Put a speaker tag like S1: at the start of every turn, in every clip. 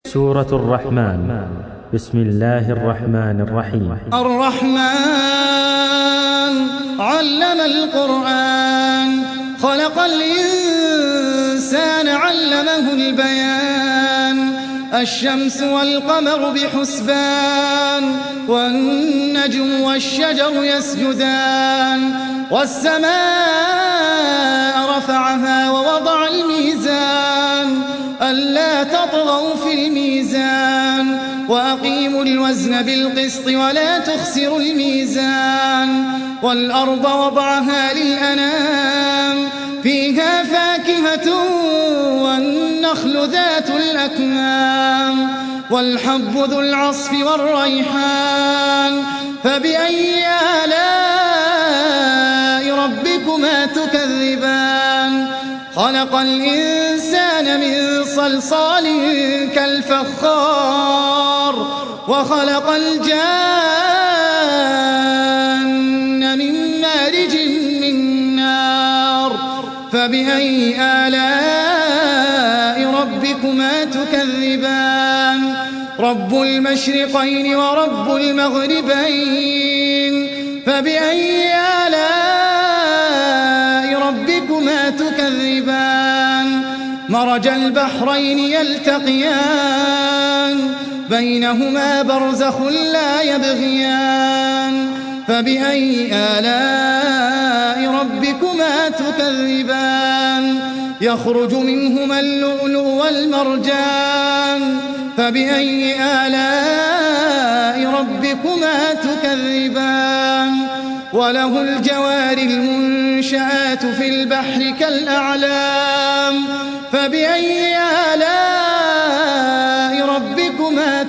S1: سورة الرحمن. بسم الله الرحمن الرحيم.
S2: الرحمن علم القرآن، خلق الإنسان علمه البيان. الشمس والقمر بحسبان، والنجم والشجر يسجدان. والسماء رفعها ووضع الميزان، ألا تطغوا في الميزان، وأقيموا الوزن بالقسط ولا تخسروا الميزان. والأرض وضعها للأنام، فيها فاكهة والنخل ذات الأكمام، والحب ذو العصف والريحان. فبأي آلاء ربكما تكذبان؟ خلق الإنسان من صلصال كالفخار، وخلق الجان من مارج من نار. فبأي آلاء ربكما تكذبان؟ رب المشرقين ورب المغربين. فبأي آلاء ربكما تكذبان؟ مرج البحرين يلتقيان، بينهما برزخ لا يبغيان. فبأي آلاء ربكما تكذبان؟ يخرج منهما اللؤلؤ والمرجان. فبأي آلاء ربكما تكذبان؟ وله الجوار المنشآت في البحر كالأعلام. فبأي آلاء ربكما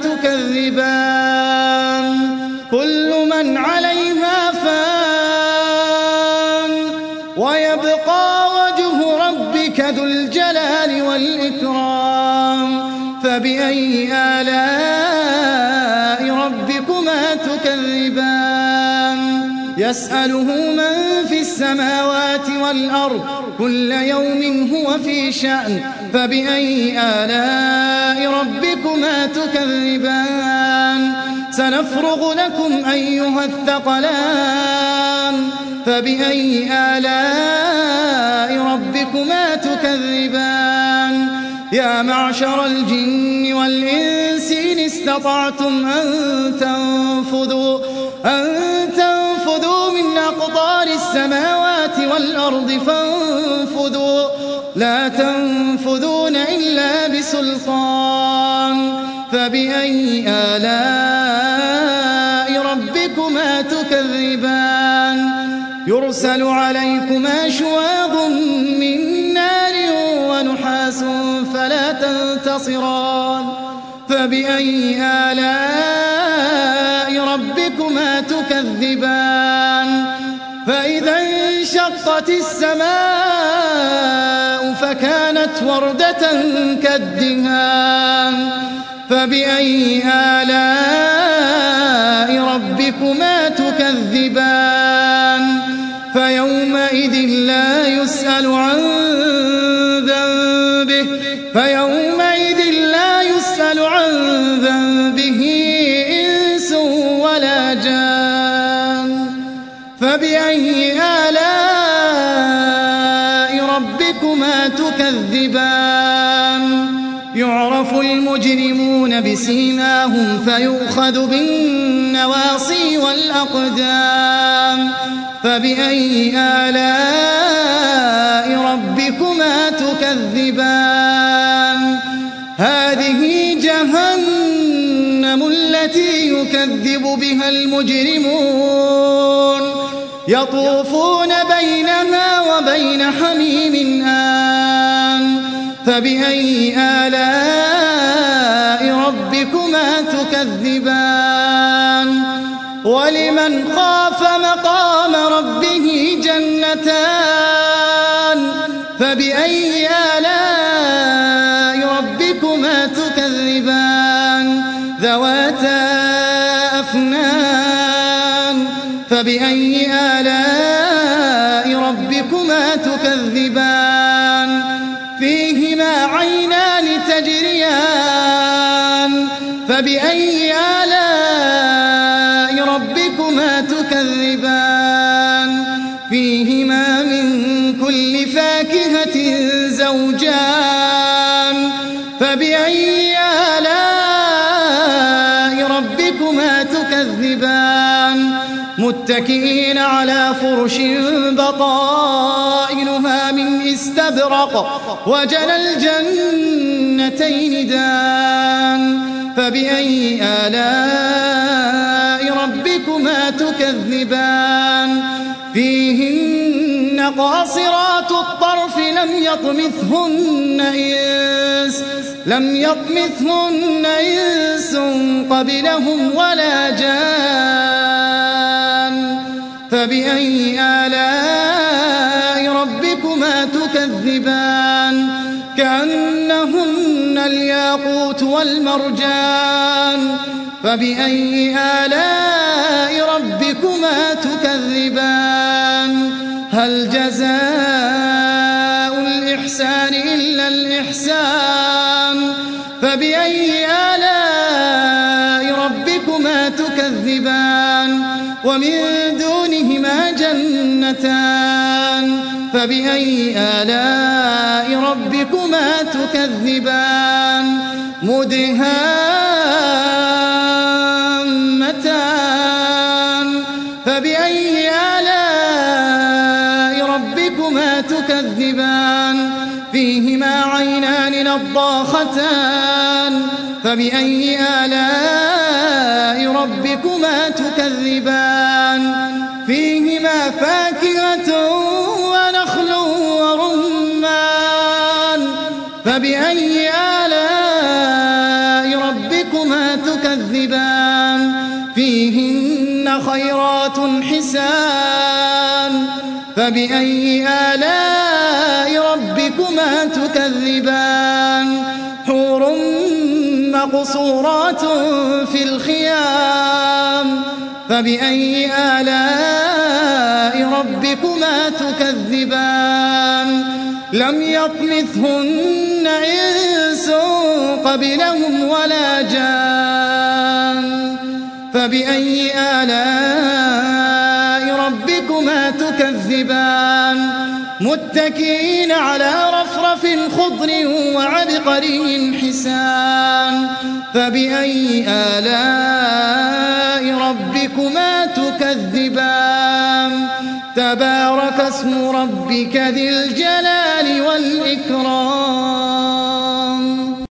S2: تكذبان؟ كل من عليها فان، ويبقى وجه ربك ذو الجلال والإكرام. فبأي آلاء ربكما تكذبان؟ يسأله من في السماوات والأرض، كل يوم هو في شأن. فبأي آلاء ربكما تكذبان؟ سنفرغ لكم أيها الثقلان. فبأي آلاء ربكما تكذبان؟ يا معشر الجن والإنس إن استطعتم أن تنفذوا من أقطار السماوات والأرض فانفذوا، لا تنفذون إلا بسلطان. فبأي آلاء ربكما تكذبان؟ يرسل عليكما شواظ من نار ونحاس فلا تنتصران. فبأي آلاء ربكما تكذبان؟ فإذا انشقت السماء فكانت وردة كالدهان. فبأي آلاء ربكما تكذبان؟ فيومئذ لا يسأل عن ذنبه إنس ولا جان. فبأي آلاء ربكما تكذبان؟ يعرف المجرمون بسيماهم فيؤخذ بالنواصي والأقدام. فبأي آلاء ربكما تكذبان؟ هذه جهنم التي يكذب بها المجرمون، يطوفون بينها وبين حميم آن. فبأي آلاء ربكما تكذبان؟ ولمن خاف مقام ربه جنتان. فبأي آلاء ربكما تكذبان؟ ذواتا أفنان. فبأي آلاء ربكما تكذبان؟ فيهما عينان تجريان فبأي آلاء ربكما تكذبان فيهما من كل فاكهة زوجان فبأي آلاء ربكما تكذبان متكئين على فرش بطائنها من استبرق وجنى الجنتين دان فبأي آلاء ربكما تكذبان فيهن قاصرات الطرف لم يطمثهن إنس قبلهم ولا جان فبأي آلاء ربكما تكذبان كأنهن الياقوت والمرجان فبأي آلاء ربكما تكذبان هل جزاء الإحسان إلا الإحسان فبأي آلاء ربكما تكذبان ومن دونهما جنتان فبأي آلاء ربكما تكذبان مدهامتان فبأي آلاء ربكما تكذبان فيهما عينان نضاختان فبأي آلاء ربكما تكذبان فيهما فاكهة ونخل ورمان فبأي آلاء ربكما تكذبان فيهن خيرات حسان فبأي آلاء ربكما تكذبان حور مقصورات في الخيام فبأي آلاء ربكما تكذبان لم يطمثهن إنس قبلهم ولا جان فبأي آلاء ربكما تكذبان متكئين على رفرف خضر وعبقري حسان فبأي آلاء ربكما تكذبان تبارك اسم ربك ذي الجلال والإكرام